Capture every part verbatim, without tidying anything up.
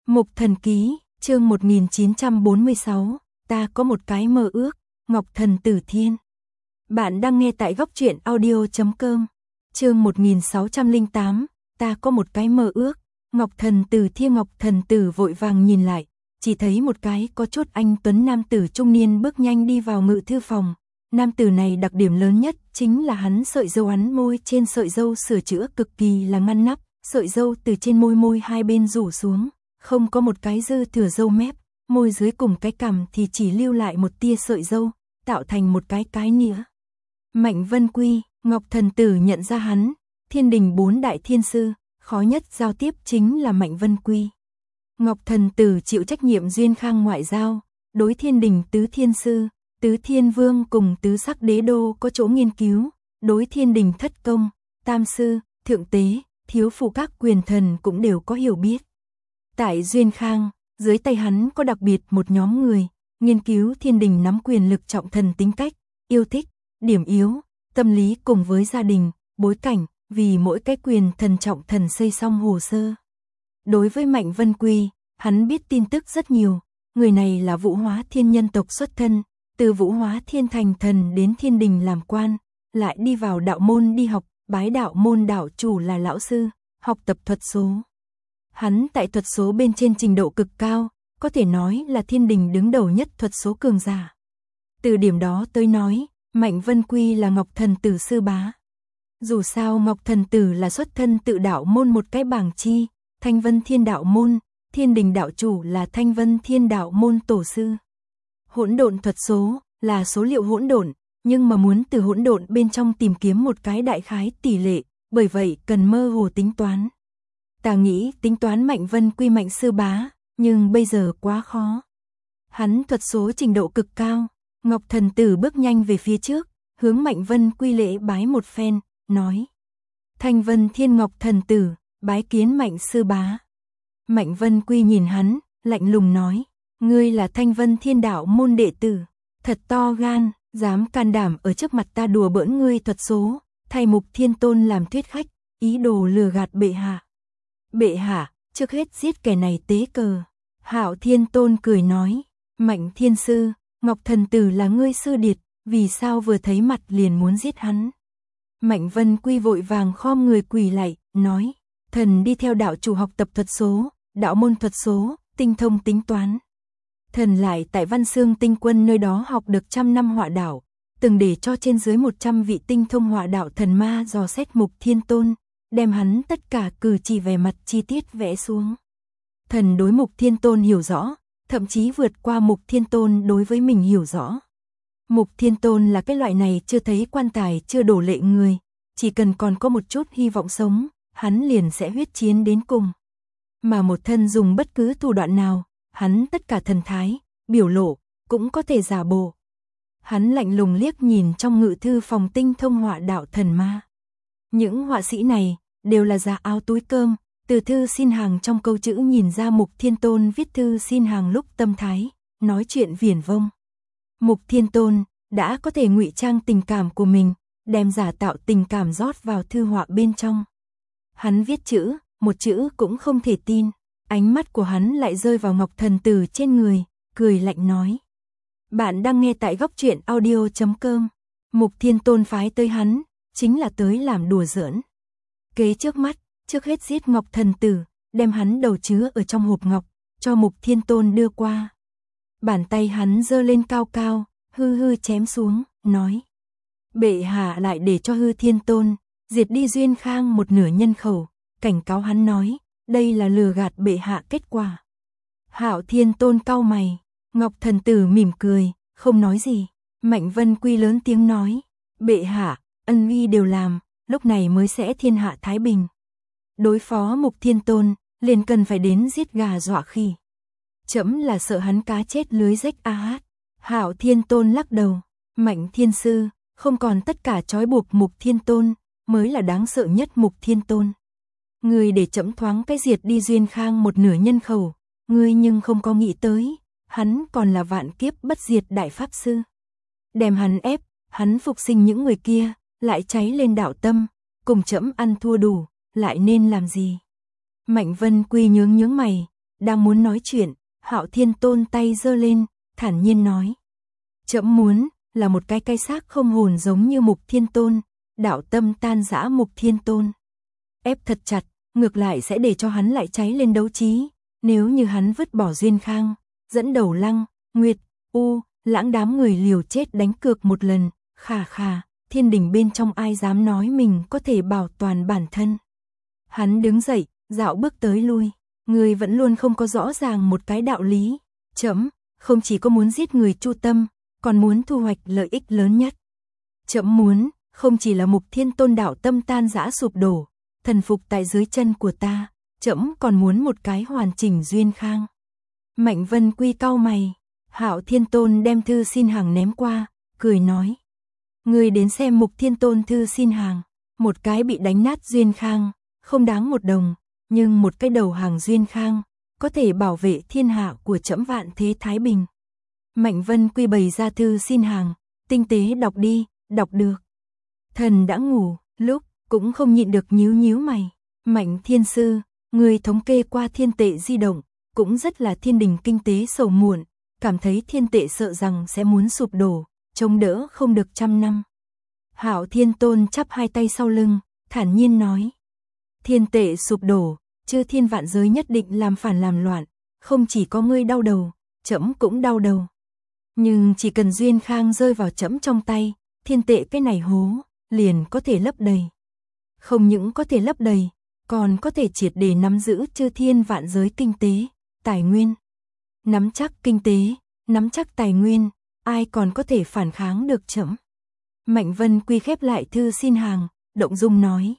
Mục Thần Ký, chương một nghìn chín trăm bốn mươi sáu, ta có một cái mơ ước, Ngọc Thần Tử Thiên. Bạn đang nghe tại góc truyện audio chấm com. Chương một nghìn sáu trăm lẻ tám, ta có một cái mơ ước, Ngọc Thần Tử Thiên. Ngọc Thần Tử vội vàng nhìn lại, chỉ thấy một cái có chút anh tuấn nam tử trung niên bước nhanh đi vào ngự thư phòng. Nam tử này đặc điểm lớn nhất chính là hắn sợi râu hắn môi trên sợi râu sửa chữa cực kỳ là ngăn nắp, sợi râu từ trên môi môi hai bên rủ xuống, không có một cái dư thừa râu mép, môi dưới cùng cái cằm thì chỉ lưu lại một tia sợi râu, tạo thành một cái cái nĩa. Mạnh Vân Quy, Ngọc Thần Tử nhận ra hắn, thiên đình bốn đại thiên sư, khó nhất giao tiếp chính là Mạnh Vân Quy. Ngọc Thần Tử chịu trách nhiệm duyên khang ngoại giao, đối thiên đình tứ thiên sư, tứ thiên vương cùng tứ sắc đế đô có chỗ nghiên cứu, đối thiên đình thất công, tam sư, thượng tế, thiếu phụ các quyền thần cũng đều có hiểu biết. Tại duyên khang, dưới tay hắn có đặc biệt một nhóm người, nghiên cứu thiên đình nắm quyền lực trọng thần tính cách, yêu thích, điểm yếu, tâm lý cùng với gia đình, bối cảnh, vì mỗi cái quyền thần trọng thần xây xong hồ sơ. Đối với Mạnh Vân Quy, hắn biết tin tức rất nhiều, người này là Vũ Hóa Thiên nhân tộc xuất thân, từ Vũ Hóa Thiên thành thần đến thiên đình làm quan, lại đi vào đạo môn đi học, bái đạo môn đạo chủ là lão sư, học tập thuật số. Hắn tại thuật số bên trên trình độ cực cao, có thể nói là thiên đình đứng đầu nhất thuật số cường giả. Từ điểm đó tới nói, Mạnh Vân Quy là Ngọc Thần Tử sư bá. Dù sao Ngọc Thần Tử là xuất thân tự đạo môn một cái bảng chi, Thanh Vân Thiên đạo môn, thiên đình đạo chủ là Thanh Vân Thiên đạo môn tổ sư. Hỗn độn thuật số là số liệu hỗn độn, nhưng mà muốn từ hỗn độn bên trong tìm kiếm một cái đại khái tỷ lệ, bởi vậy cần mơ hồ tính toán. Ta nghĩ tính toán Mạnh Vân Quy Mạnh sư bá, nhưng bây giờ quá khó. Hắn thuật số trình độ cực cao. Ngọc Thần Tử bước nhanh về phía trước, hướng Mạnh Vân Quy lễ bái một phen, nói: Thanh Vân Thiên Ngọc Thần Tử, bái kiến Mạnh sư bá. Mạnh Vân Quy nhìn hắn, lạnh lùng nói: ngươi là Thanh Vân Thiên đạo môn đệ tử, thật to gan, dám can đảm ở trước mặt ta đùa bỡn ngươi thuật số, thay Mục Thiên Tôn làm thuyết khách, ý đồ lừa gạt bệ hạ. Bệ hạ, trước hết giết kẻ này tế cờ. Hạo Thiên Tôn cười nói: Mạnh Thiên sư, Ngọc Thần Tử là ngươi sư điệt, vì sao vừa thấy mặt liền muốn giết hắn? Mạnh Vân Quy vội vàng khom người quỳ lạy, nói: thần đi theo đạo chủ học tập thuật số, đạo môn thuật số, tinh thông tính toán. Thần lại tại Văn Xương Tinh Quân nơi đó học được trăm năm họa đạo, từng để cho trên dưới một trăm vị tinh thông họa đạo thần ma dò xét Mục Thiên Tôn, đem hắn tất cả cử chỉ vẻ mặt chi tiết vẽ xuống. Thần đối Mục Thiên Tôn hiểu rõ, thậm chí vượt qua Mục Thiên Tôn đối với mình hiểu rõ. Mục Thiên Tôn là cái loại này chưa thấy quan tài chưa đổ lệ người, chỉ cần còn có một chút hy vọng sống, hắn liền sẽ huyết chiến đến cùng. Mà một thân dùng bất cứ thủ đoạn nào, hắn tất cả thần thái, biểu lộ, cũng có thể giả bộ. Hắn lạnh lùng liếc nhìn trong ngự thư phòng tinh thông họa đạo thần ma. Những họa sĩ này, đều là già áo túi cơm, từ thư xin hàng trong câu chữ nhìn ra Mục Thiên Tôn viết thư xin hàng lúc tâm thái, nói chuyện viển vông. Mục Thiên Tôn đã có thể ngụy trang tình cảm của mình, đem giả tạo tình cảm rót vào thư họa bên trong. Hắn viết chữ, một chữ cũng không thể tin, ánh mắt của hắn lại rơi vào Ngọc Thần Tử trên người, cười lạnh nói: bạn đang nghe tại góc truyện audio chấm com. Mục Thiên Tôn phái tới hắn, chính là tới làm đùa giỡn. Kế trước mắt, trước hết giết Ngọc Thần Tử, đem hắn đầu chứa ở trong hộp ngọc, cho Mục Thiên Tôn đưa qua. Bàn tay hắn giơ lên cao cao, hư hư chém xuống, nói: bệ hạ lại để cho Hư Thiên Tôn diệt đi duyên khang một nửa nhân khẩu, cảnh cáo hắn nói: đây là lừa gạt bệ hạ kết quả. Hạo Thiên Tôn cau mày, Ngọc Thần Tử mỉm cười, không nói gì. Mạnh Vân Quy lớn tiếng nói: bệ hạ, ân uy đều làm, lúc này mới sẽ thiên hạ thái bình. Đối phó Mục Thiên Tôn, liền cần phải đến giết gà dọa khỉ. Chấm là sợ hắn cá chết lưới rách a hát. Hạo Thiên Tôn lắc đầu: Mạnh Thiên sư, không còn tất cả trói buộc Mục Thiên Tôn, mới là đáng sợ nhất Mục Thiên Tôn. Ngươi để chấm thoáng cái diệt đi duyên khang một nửa nhân khẩu, ngươi nhưng không có nghĩ tới, hắn còn là vạn kiếp bất diệt đại pháp sư. Đem hắn ép, hắn phục sinh những người kia, lại cháy lên đạo tâm, cùng chấm ăn thua đủ, lại nên làm gì? Mạnh Vân Quy nhướng nhướng mày, Đang muốn nói chuyện, Hạo Thiên Tôn tay giơ lên, thản nhiên nói. Trẫm muốn, là một cái cái xác không hồn giống như Mục Thiên Tôn, đạo tâm tan rã Mục Thiên Tôn. Ép thật chặt, ngược lại sẽ để cho hắn lại cháy lên đấu trí, nếu như hắn vứt bỏ Duyên Khang, dẫn đầu Lăng, Nguyệt, U, Lãng đám người liều chết đánh cược một lần, khà khà, thiên đình bên trong ai dám nói mình có thể bảo toàn bản thân. Hắn đứng dậy, dạo bước tới lui, người vẫn luôn không có rõ ràng một cái đạo lý, trẫm không chỉ có muốn giết người chu tâm, còn muốn thu hoạch lợi ích lớn nhất. Trẫm muốn, không chỉ là Mục Thiên Tôn đạo tâm tan rã sụp đổ, thần phục tại dưới chân của ta, trẫm còn muốn một cái hoàn chỉnh Duyên Khang. Mạnh Vân Quy cau mày, Hạo Thiên Tôn đem thư xin hàng ném qua, cười nói. Người đến xem Mục Thiên Tôn thư xin hàng, một cái bị đánh nát Duyên Khang, không đáng một đồng, nhưng một cái đầu hàng Duyên Khang, có thể bảo vệ thiên hạ của trẫm vạn thế thái bình. Mạnh Vân Quy bày ra thư xin hàng, tinh tế đọc đi, đọc được. Thần đã ngủ, lúc, cũng không nhịn được nhíu nhíu mày. Mạnh Thiên Sư, người thống kê qua thiên tệ di động, cũng rất là thiên đình kinh tế sầu muộn, cảm thấy thiên tệ sợ rằng sẽ muốn sụp đổ, chống đỡ không được trăm năm. Hạo Thiên Tôn chắp hai tay sau lưng, thản nhiên nói. Thiên tệ sụp đổ, chư thiên vạn giới nhất định làm phản làm loạn, không chỉ có ngươi đau đầu, trẫm cũng đau đầu. Nhưng chỉ cần Duyên Khang rơi vào trẫm trong tay, thiên tệ cái này hố, liền có thể lấp đầy. Không những có thể lấp đầy, còn có thể triệt để nắm giữ chư thiên vạn giới kinh tế, tài nguyên. Nắm chắc kinh tế, nắm chắc tài nguyên, ai còn có thể phản kháng được trẫm. Mạnh Vân Quy khép lại thư xin hàng, động dung nói.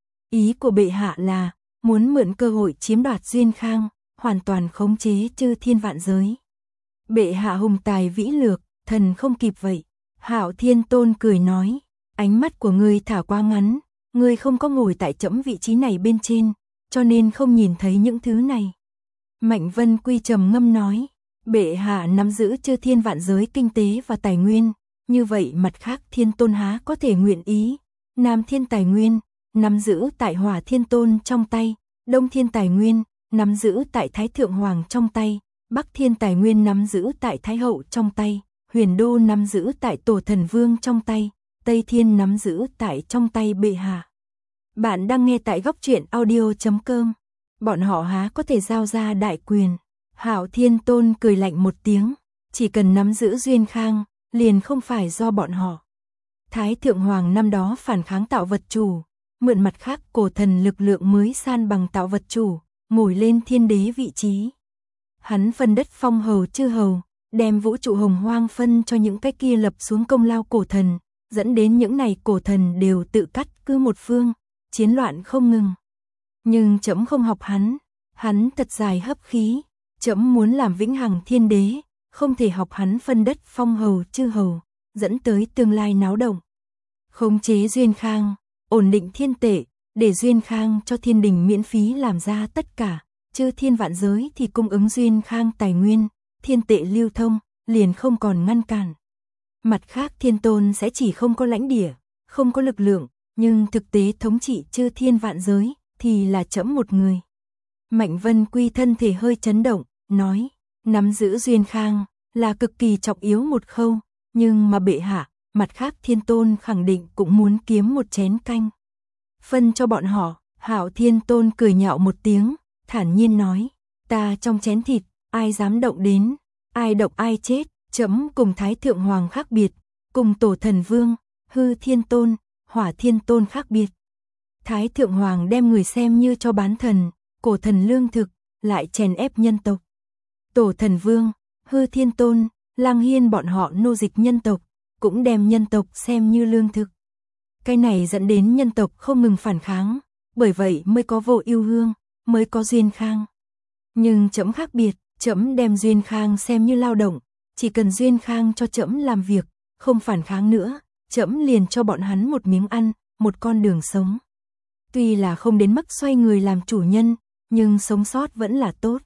Ý của bệ hạ là, muốn mượn cơ hội chiếm đoạt Duyên Khang, hoàn toàn khống chế chư thiên vạn giới. Bệ hạ hùng tài vĩ lược, thần không kịp vậy. Hạo Thiên Tôn cười nói, ánh mắt của ngươi thả quá ngắn, ngươi không có ngồi tại trẫm vị trí này bên trên, cho nên không nhìn thấy những thứ này. Mạnh Vân Quy trầm ngâm nói, bệ hạ nắm giữ chư thiên vạn giới kinh tế và tài nguyên, như vậy mặt khác Thiên Tôn há có thể nguyện ý. Nam Thiên tài nguyên, nắm giữ tại Hỏa Thiên Tôn trong tay, Đông Thiên tài nguyên, nắm giữ tại Thái Thượng Hoàng trong tay, Bắc Thiên tài nguyên nắm giữ tại Thái Hậu trong tay, Huyền Đô nắm giữ tại Tổ Thần Vương trong tay, Tây Thiên nắm giữ tại trong tay bệ hạ. Bạn đang nghe tại góc truyện audio chấm com. Bọn họ há có thể giao ra đại quyền. Hạo Thiên Tôn cười lạnh một tiếng, chỉ cần nắm giữ Duyên Khang, liền không phải do bọn họ. Thái Thượng Hoàng năm đó phản kháng tạo vật chủ, mượn mặt khác cổ thần lực lượng mới san bằng tạo vật chủ, ngồi lên thiên đế vị trí. Hắn phân đất phong hầu chư hầu, đem vũ trụ hồng hoang phân cho những cái kia lập xuống công lao cổ thần, dẫn đến những này cổ thần đều tự cắt cứ một phương, chiến loạn không ngừng. Nhưng trẫm không học hắn, hắn thật dài hấp khí, trẫm muốn làm vĩnh hằng thiên đế, không thể học hắn phân đất phong hầu chư hầu, dẫn tới tương lai náo động. Khống chế Duyên Khang, ổn định thiên tệ, để Duyên Khang cho thiên đình miễn phí làm ra tất cả, chư thiên vạn giới thì cung ứng Duyên Khang tài nguyên, thiên tệ lưu thông, liền không còn ngăn cản. Mặt khác Thiên Tôn sẽ chỉ không có lãnh địa, không có lực lượng, nhưng thực tế thống trị chư thiên vạn giới thì là trẫm một người. Mạnh Vân Quy thân thể hơi chấn động, nói, nắm giữ Duyên Khang là cực kỳ trọng yếu một khâu, nhưng mà bệ hạ, mặt khác Thiên Tôn khẳng định cũng muốn kiếm một chén canh. Phân cho bọn họ. Hạo Thiên Tôn cười nhạo một tiếng, thản nhiên nói, ta trong chén thịt, ai dám động đến, ai động ai chết. Trẫm cùng Thái Thượng Hoàng khác biệt, cùng Tổ Thần Vương, Hư Thiên Tôn, Hỏa Thiên Tôn khác biệt. Thái Thượng Hoàng đem người xem như cho bán thần, cổ thần lương thực, lại chèn ép nhân tộc. Tổ Thần Vương, Hư Thiên Tôn, Lang Hiên bọn họ nô dịch nhân tộc, cũng đem nhân tộc xem như lương thực. Cái này dẫn đến nhân tộc không ngừng phản kháng, bởi vậy mới có Vô Ưu Hương, mới có Duyên Khang. Nhưng trẫm khác biệt, trẫm đem Duyên Khang xem như lao động, chỉ cần Duyên Khang cho trẫm làm việc, không phản kháng nữa, trẫm liền cho bọn hắn một miếng ăn, một con đường sống. Tuy là không đến mức xoay người làm chủ nhân, nhưng sống sót vẫn là tốt.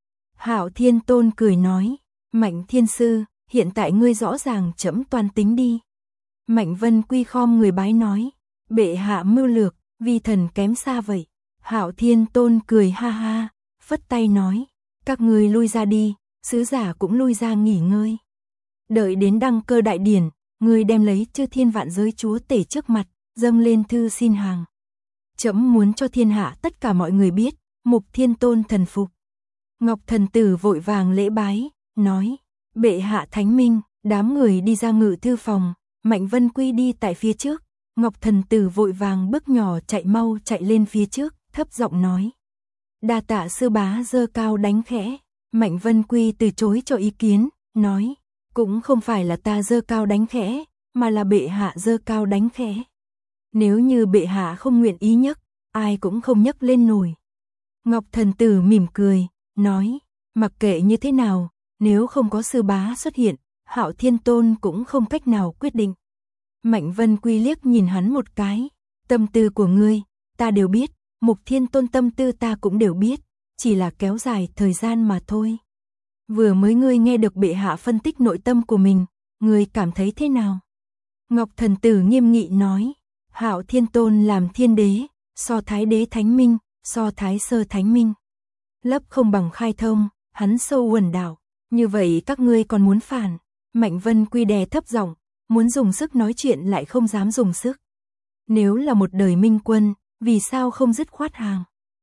Hạo Thiên Tôn cười nói, Mạnh Thiên Sư, hiện tại ngươi rõ ràng trẫm toan tính đi. Mạnh Vân Quy khom người bái nói, bệ hạ mưu lược, vi thần kém xa vậy. Hạo Thiên Tôn cười ha ha, phất tay nói, Các ngươi lui ra đi, sứ giả cũng lui ra nghỉ ngơi. Đợi đến đăng cơ đại điển, ngươi đem lấy chư thiên vạn giới chúa tể trước mặt, dâng lên thư xin hàng. Trẫm muốn cho thiên hạ tất cả mọi người biết, Mục Thiên Tôn thần phục. Ngọc Thần Tử vội vàng lễ bái, nói, bệ hạ thánh minh. Đám người đi ra ngự thư phòng, Mạnh Vân Quy đi tại phía trước, Ngọc Thần Tử vội vàng bước nhỏ chạy mau chạy lên phía trước, thấp giọng nói. Đa tạ sư bá giơ cao đánh khẽ. Mạnh Vân Quy từ chối cho ý kiến, nói, cũng không phải là ta giơ cao đánh khẽ, mà là bệ hạ giơ cao đánh khẽ. Nếu như bệ hạ không nguyện ý nhấc, ai cũng không nhấc lên nổi. Ngọc Thần Tử mỉm cười, nói, mặc kệ như thế nào, nếu không có sư bá xuất hiện, Hạo Thiên Tôn cũng không cách nào quyết định. Mạnh Vân Quy liếc nhìn hắn một cái, tâm tư của ngươi, ta đều biết, Mục Thiên Tôn tâm tư ta cũng đều biết, chỉ là kéo dài thời gian mà thôi. Vừa mới ngươi nghe được bệ hạ phân tích nội tâm của mình, ngươi cảm thấy thế nào? Ngọc Thần Tử nghiêm nghị nói, Hạo Thiên Tôn làm thiên đế, so thái đế thánh minh, so thái sơ thánh minh. Lấp không bằng khai thông, hắn sâu quần đảo, như vậy các ngươi còn muốn phản? Mạnh Vân Quy đè thấp giọng, muốn dùng sức nói chuyện lại không dám dùng sức. Nếu là một đời minh quân, vì sao không dứt khoát hàng?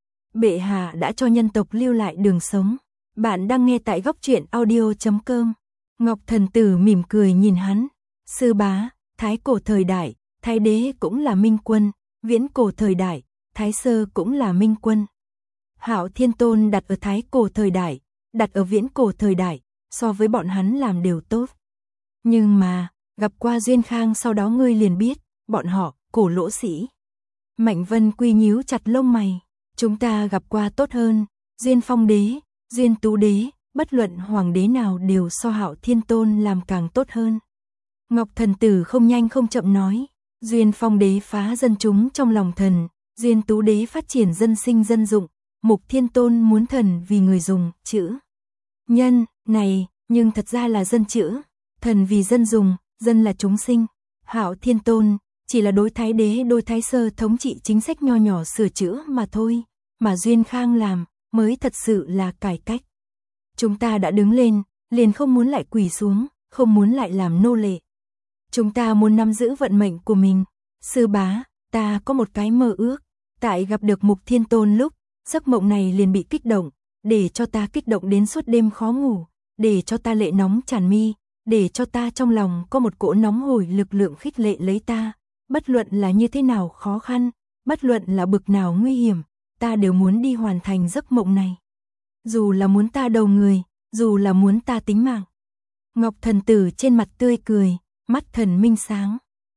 Bệ hạ đã cho nhân tộc lưu lại đường sống. Bạn đang nghe tại góc truyện audio chấm com. Ngọc Thần Tử mỉm cười nhìn hắn. Sư bá, thái cổ thời đại, thái đế cũng là minh quân, viễn cổ thời đại, thái sơ cũng là minh quân. Hạo Thiên Tôn đặt ở thái cổ thời đại, đặt ở viễn cổ thời đại, so với bọn hắn làm đều tốt. Nhưng mà, gặp qua Duyên Khang sau đó ngươi liền biết, bọn họ, cổ lỗ sĩ. Mạnh Vân Quy nhíu chặt lông mày, chúng ta gặp qua tốt hơn, Duyên Phong đế, Duyên Tú đế, bất luận hoàng đế nào đều so Hạo Thiên Tôn làm càng tốt hơn. Ngọc Thần Tử không nhanh không chậm nói, Duyên Phong đế phá dân chúng trong lòng thần, Duyên Tú đế phát triển dân sinh dân dụng, Mục Thiên Tôn muốn thần vì người dùng, chữ nhân, này, nhưng thật ra là dân chữ. Thần vì dân dùng, dân là chúng sinh. Hạo Thiên Tôn chỉ là đối thái đế đối thái sơ thống trị chính sách nho nhỏ sửa chữa mà thôi, mà Duyên Khang làm mới thật sự là cải cách. Chúng ta đã đứng lên, liền không muốn lại quỳ xuống, không muốn lại làm nô lệ. Chúng ta muốn nắm giữ vận mệnh của mình. Sư bá, ta có một cái mơ ước, tại gặp được Mục Thiên Tôn lúc, giấc mộng này liền bị kích động, để cho ta kích động đến suốt đêm khó ngủ, để cho ta lệ nóng tràn mi. Để cho ta trong lòng có một cỗ nóng hổi lực lượng khích lệ lấy ta, bất luận là như thế nào khó khăn, bất luận là bực nào nguy hiểm, ta đều muốn đi hoàn thành giấc mộng này. Dù là muốn ta đầu người, dù là muốn ta tính mạng. Ngọc Thần Tử trên mặt tươi cười, mắt thần minh sáng.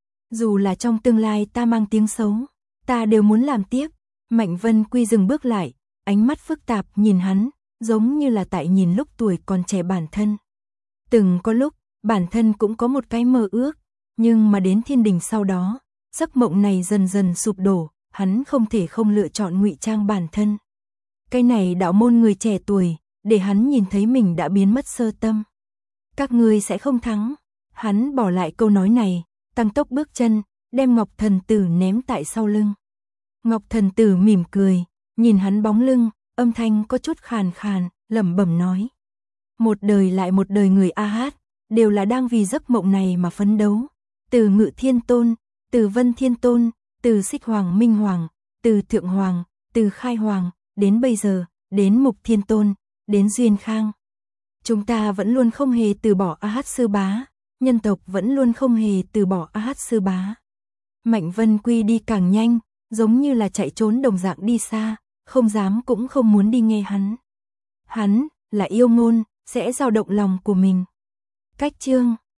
Dù là trong tương lai ta mang tiếng xấu, ta đều muốn làm tiếp. Mạnh Vân Quy dừng bước lại, ánh mắt phức tạp nhìn hắn, giống như là tại nhìn lúc tuổi còn trẻ bản thân. Từng có lúc, bản thân cũng có một cái mơ ước, nhưng mà đến thiên đình sau đó, giấc mộng này dần dần sụp đổ, hắn không thể không lựa chọn ngụy trang bản thân. Cái này đạo môn người trẻ tuổi, để hắn nhìn thấy mình đã biến mất sơ tâm. Các ngươi sẽ không thắng. Hắn bỏ lại câu nói này, tăng tốc bước chân, đem Ngọc Thần Tử ném tại sau lưng. Ngọc Thần Tử mỉm cười, nhìn hắn bóng lưng, âm thanh có chút khàn khàn, lẩm bẩm nói. Một đời lại một đời người A Hát, đều là đang vì giấc mộng này mà phấn đấu. Từ Ngự Thiên Tôn, từ Vân Thiên Tôn, từ Xích Hoàng Minh Hoàng, từ Thượng Hoàng, từ Khai Hoàng, đến bây giờ, đến Mục Thiên Tôn, đến Duyên Khang. Chúng ta vẫn luôn không hề từ bỏ A Hát sư bá, nhân tộc vẫn luôn không hề từ bỏ A Hát sư bá. Mạnh Vân Quy đi càng nhanh, giống như là chạy trốn đồng dạng đi xa, không dám cũng không muốn đi nghe hắn. Hắn, là yêu ngôn, sẽ dao động lòng của mình. Cách chương